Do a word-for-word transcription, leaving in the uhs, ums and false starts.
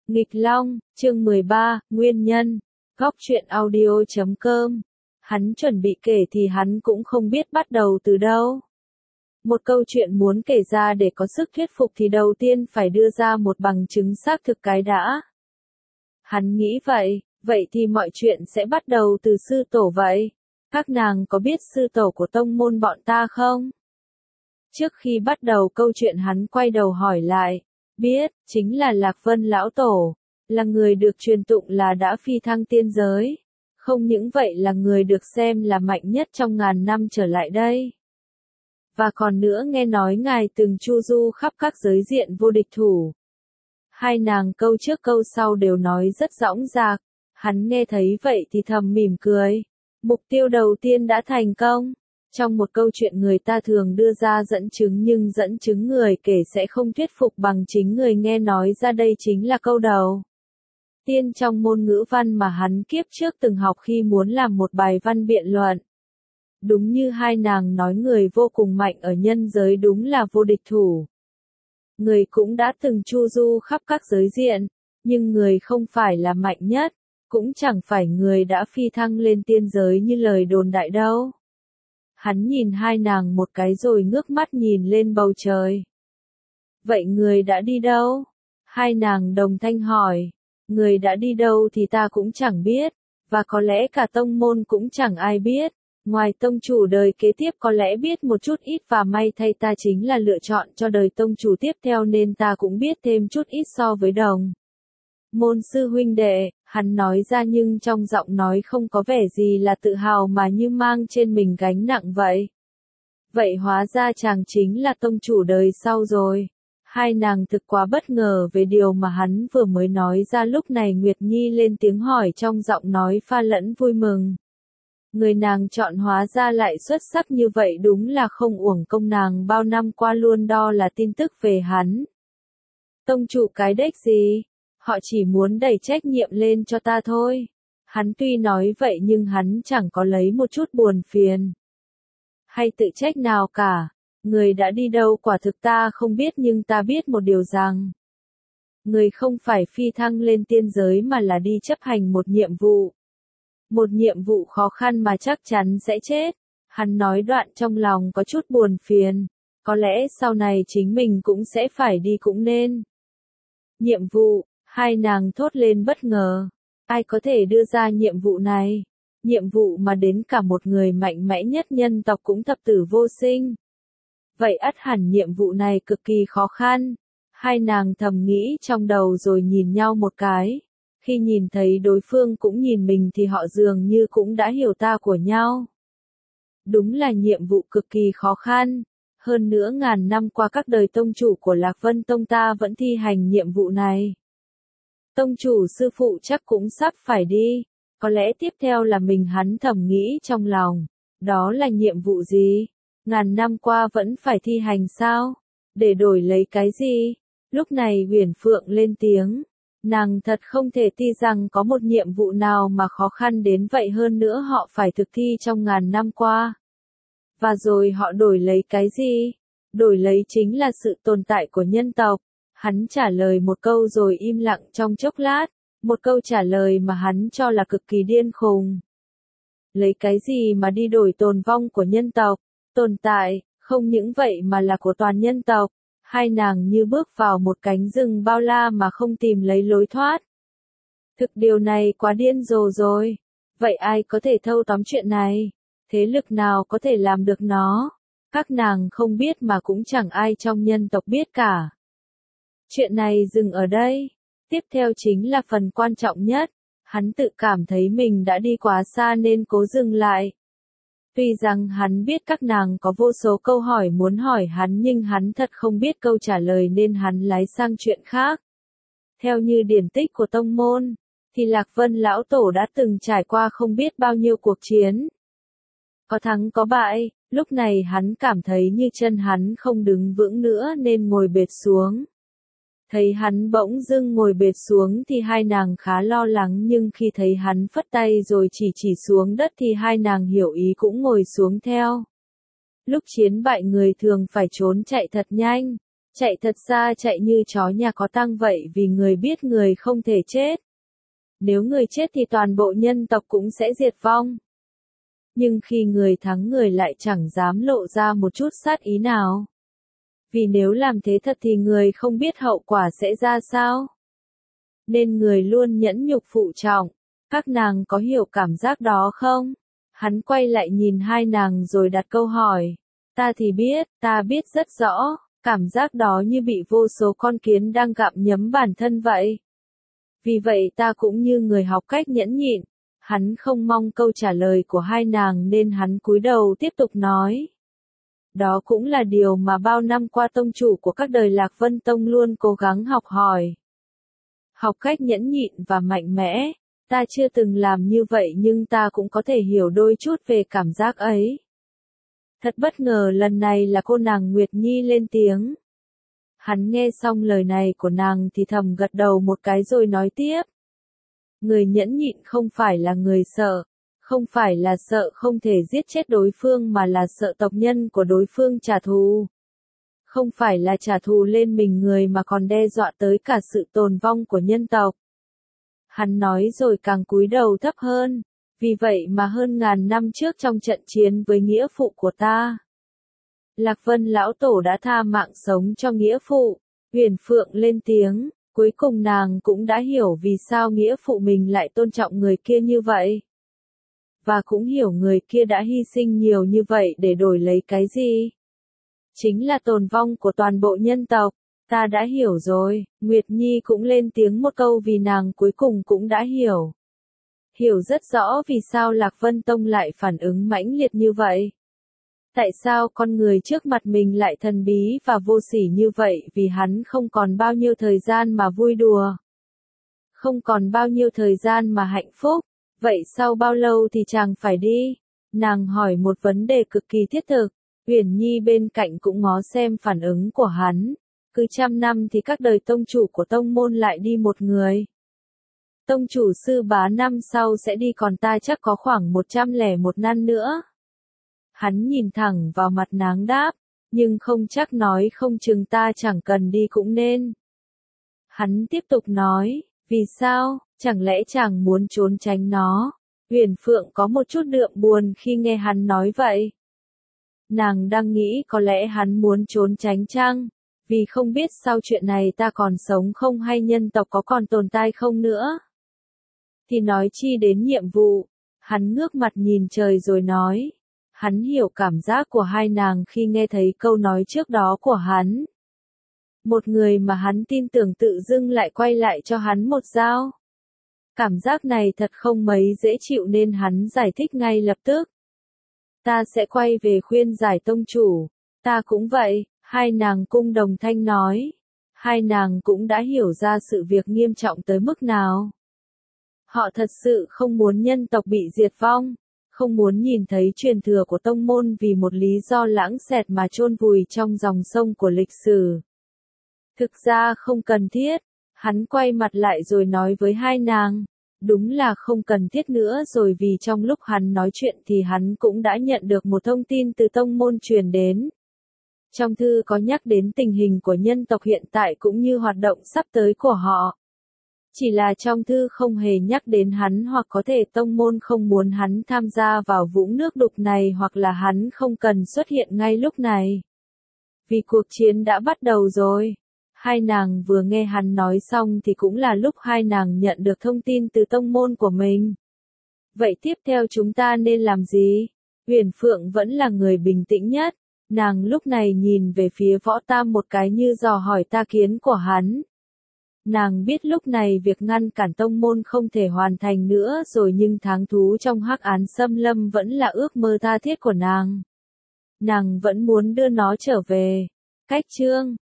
Nghịch Long, chương mười ba, Nguyên nhân. Góc truyện audio chấm com. Hắn chuẩn bị kể thì hắn cũng không biết bắt đầu từ đâu. Một câu chuyện muốn kể ra để có sức thuyết phục thì đầu tiên phải đưa ra một bằng chứng xác thực cái đã. Hắn nghĩ vậy, vậy thì mọi chuyện sẽ bắt đầu từ sư tổ vậy. Các nàng có biết sư tổ của tông môn bọn ta không? Trước khi bắt đầu câu chuyện hắn quay đầu hỏi lại. Biết, chính là Lạc Vân lão tổ, là người được truyền tụng là đã phi thăng tiên giới. Không những vậy là người được xem là mạnh nhất trong ngàn năm trở lại đây. Và còn nữa nghe nói ngài từng chu du khắp các giới diện vô địch thủ. Hai nàng câu trước câu sau đều nói rất dõng dạc, hắn nghe thấy vậy thì thầm mỉm cười. Mục tiêu đầu tiên đã thành công. Trong một câu chuyện người ta thường đưa ra dẫn chứng nhưng dẫn chứng người kể sẽ không thuyết phục bằng chính người nghe nói ra, đây chính là câu đầu tiên trong môn ngữ văn mà hắn kiếp trước từng học khi muốn làm một bài văn biện luận. Đúng như hai nàng nói, người vô cùng mạnh ở nhân giới đúng là vô địch thủ. Người cũng đã từng chu du khắp các giới diện, nhưng người không phải là mạnh nhất, cũng chẳng phải người đã phi thăng lên tiên giới như lời đồn đại đâu. Hắn nhìn hai nàng một cái rồi ngước mắt nhìn lên bầu trời. Vậy người đã đi đâu? Hai nàng đồng thanh hỏi. Người đã đi đâu thì ta cũng chẳng biết, và có lẽ cả tông môn cũng chẳng ai biết. Ngoài tông chủ đời kế tiếp có lẽ biết một chút ít, và may thay ta chính là lựa chọn cho đời tông chủ tiếp theo nên ta cũng biết thêm chút ít so với đồng môn sư huynh đệ, hắn nói ra nhưng trong giọng nói không có vẻ gì là tự hào mà như mang trên mình gánh nặng vậy. Vậy hóa ra chàng chính là tông chủ đời sau rồi. Hai nàng thực quá bất ngờ về điều mà hắn vừa mới nói ra. Lúc này Nguyệt Nhi lên tiếng hỏi trong giọng nói pha lẫn vui mừng. Người nàng chọn hóa ra lại xuất sắc như vậy, đúng là không uổng công nàng bao năm qua luôn đo là tin tức về hắn. Tông chủ cái đếch gì? Họ chỉ muốn đẩy trách nhiệm lên cho ta thôi. Hắn tuy nói vậy nhưng hắn chẳng có lấy một chút buồn phiền hay tự trách nào cả. Người đã đi đâu quả thực ta không biết, nhưng ta biết một điều rằng người không phải phi thăng lên tiên giới mà là đi chấp hành một nhiệm vụ. Một nhiệm vụ khó khăn mà chắc chắn sẽ chết. Hắn nói đoạn trong lòng có chút buồn phiền. Có lẽ sau này chính mình cũng sẽ phải đi cũng nên. Nhiệm vụ, hai nàng thốt lên bất ngờ. Ai có thể đưa ra nhiệm vụ này? Nhiệm vụ mà đến cả một người mạnh mẽ nhất nhân tộc cũng thập tử vô sinh. Vậy ắt hẳn nhiệm vụ này cực kỳ khó khăn. Hai nàng thầm nghĩ trong đầu rồi nhìn nhau một cái. Khi nhìn thấy đối phương cũng nhìn mình thì họ dường như cũng đã hiểu ta của nhau. Đúng là nhiệm vụ cực kỳ khó khăn. Hơn nữa ngàn năm qua các đời tông chủ của Lạc Vân Tông ta vẫn thi hành nhiệm vụ này. Tông chủ sư phụ chắc cũng sắp phải đi. Có lẽ tiếp theo là mình, hắn thầm nghĩ trong lòng. Đó là nhiệm vụ gì? Ngàn năm qua vẫn phải thi hành sao? Để đổi lấy cái gì? Lúc này Huyền Phượng lên tiếng. Nàng thật không thể tin rằng có một nhiệm vụ nào mà khó khăn đến vậy, hơn nữa họ phải thực thi trong ngàn năm qua. Và rồi họ đổi lấy cái gì? Đổi lấy chính là sự tồn tại của nhân tộc. Hắn trả lời một câu rồi im lặng trong chốc lát. Một câu trả lời mà hắn cho là cực kỳ điên khùng. Lấy cái gì mà đi đổi tồn vong của nhân tộc? Tồn tại, không những vậy mà là của toàn nhân tộc. Hai nàng như bước vào một cánh rừng bao la mà không tìm lấy lối thoát. Thực điều này quá điên rồ rồi. Vậy ai có thể thâu tóm chuyện này? Thế lực nào có thể làm được nó? Các nàng không biết mà cũng chẳng ai trong nhân tộc biết cả. Chuyện này dừng ở đây. Tiếp theo chính là phần quan trọng nhất. Hắn tự cảm thấy mình đã đi quá xa nên cố dừng lại. Tuy rằng hắn biết các nàng có vô số câu hỏi muốn hỏi hắn nhưng hắn thật không biết câu trả lời nên hắn lái sang chuyện khác. Theo như điển tích của tông môn, thì Lạc Vân lão tổ đã từng trải qua không biết bao nhiêu cuộc chiến. Có thắng có bại, lúc này hắn cảm thấy như chân hắn không đứng vững nữa nên ngồi bệt xuống. Thấy hắn bỗng dưng ngồi bệt xuống thì hai nàng khá lo lắng, nhưng khi thấy hắn phất tay rồi chỉ chỉ xuống đất thì hai nàng hiểu ý cũng ngồi xuống theo. Lúc chiến bại người thường phải trốn chạy thật nhanh, Chạy thật xa chạy như chó nhà có tang vậy vì người biết người không thể chết. Nếu người chết thì toàn bộ nhân tộc cũng sẽ diệt vong. Nhưng khi người thắng người lại chẳng dám lộ ra một chút sát ý nào. Vì nếu làm thế thật thì người không biết hậu quả sẽ ra sao. Nên người luôn nhẫn nhục phụ trọng. Các nàng có hiểu cảm giác đó không? Hắn quay lại nhìn hai nàng rồi đặt câu hỏi. Ta thì biết, ta biết rất rõ, cảm giác đó như bị vô số con kiến đang gặm nhấm bản thân vậy. Vì vậy ta cũng như người học cách nhẫn nhịn. Hắn không mong câu trả lời của hai nàng nên hắn cúi đầu tiếp tục nói. Đó cũng là điều mà bao năm qua tông chủ của các đời Lạc Vân Tông luôn cố gắng học hỏi. Học cách nhẫn nhịn và mạnh mẽ. Ta chưa từng làm như vậy nhưng ta cũng có thể hiểu đôi chút về cảm giác ấy. Thật bất ngờ lần này là cô nàng Nguyệt Nhi lên tiếng. Hắn nghe xong lời này của nàng thì thầm gật đầu một cái rồi nói tiếp. Người nhẫn nhịn không phải là người sợ, không phải là sợ không thể giết chết đối phương mà là sợ tộc nhân của đối phương trả thù. Không phải là trả thù lên mình người mà còn đe dọa tới cả sự tồn vong của nhân tộc. Hắn nói rồi càng cúi đầu thấp hơn, vì vậy mà hơn ngàn năm trước trong trận chiến với nghĩa phụ của ta. Lạc Vân lão tổ đã tha mạng sống cho nghĩa phụ, Huyền Phượng lên tiếng, cuối cùng nàng cũng đã hiểu vì sao nghĩa phụ mình lại tôn trọng người kia như vậy. Và cũng hiểu người kia đã hy sinh nhiều như vậy để đổi lấy cái gì? Chính là tồn vong của toàn bộ nhân tộc. Ta đã hiểu rồi, Nguyệt Nhi cũng lên tiếng một câu vì nàng cuối cùng cũng đã hiểu. Hiểu rất rõ vì sao Lạc Vân Tông lại phản ứng mãnh liệt như vậy. Tại sao con người trước mặt mình lại thần bí và vô sỉ như vậy vì hắn không còn bao nhiêu thời gian mà vui đùa. Không còn bao nhiêu thời gian mà hạnh phúc. Vậy sau bao lâu thì chàng phải đi? Nàng hỏi một vấn đề cực kỳ thiết thực. Huyền Nhi bên cạnh cũng ngó xem phản ứng của hắn. Cứ trăm năm thì các đời tông chủ của tông môn lại đi một người. Tông chủ sư bá năm sau sẽ đi còn ta chắc có khoảng một trăm lẻ một năm nữa. Hắn nhìn thẳng vào mặt nàng đáp, nhưng không chắc nói không chừng ta chẳng cần đi cũng nên. Hắn tiếp tục nói, vì sao, chẳng lẽ chàng muốn trốn tránh nó? Huyền Phượng có một chút đượm buồn khi nghe hắn nói vậy. Nàng đang nghĩ có lẽ hắn muốn trốn tránh chăng? Vì không biết sau chuyện này ta còn sống không hay nhân tộc có còn tồn tại không nữa. Thì nói chi đến nhiệm vụ. Hắn ngước mặt nhìn trời rồi nói. Hắn hiểu cảm giác của hai nàng khi nghe thấy câu nói trước đó của hắn. Một người mà hắn tin tưởng tự dưng lại quay lại cho hắn một dao. Cảm giác này thật không mấy dễ chịu nên hắn giải thích ngay lập tức. Ta sẽ quay về khuyên giải tông chủ. Ta cũng vậy. Hai nàng cung đồng thanh nói. Hai nàng cũng đã hiểu ra sự việc nghiêm trọng tới mức nào. Họ thật sự không muốn nhân tộc bị diệt vong. Không muốn nhìn thấy truyền thừa của tông môn vì một lý do lãng xẹt mà chôn vùi trong dòng sông của lịch sử. Thực ra không cần thiết. Hắn quay mặt lại rồi nói với hai nàng. Đúng là không cần thiết nữa rồi vì trong lúc hắn nói chuyện thì hắn cũng đã nhận được một thông tin từ tông môn truyền đến. Trong thư có nhắc đến tình hình của nhân tộc hiện tại cũng như hoạt động sắp tới của họ. Chỉ là trong thư không hề nhắc đến hắn hoặc có thể tông môn không muốn hắn tham gia vào vũng nước đục này hoặc là hắn không cần xuất hiện ngay lúc này. Vì cuộc chiến đã bắt đầu rồi. Hai nàng vừa nghe hắn nói xong thì cũng là lúc hai nàng nhận được thông tin từ tông môn của mình. Vậy tiếp theo chúng ta nên làm gì? Huyền Phượng vẫn là người bình tĩnh nhất. Nàng lúc này nhìn về phía Võ Tam một cái như dò hỏi ta kiến của hắn. Nàng biết lúc này việc ngăn cản tông môn không thể hoàn thành nữa rồi nhưng tháng thú trong hắc án xâm lâm vẫn là ước mơ tha thiết của nàng. Nàng vẫn muốn đưa nó trở về. Cách chương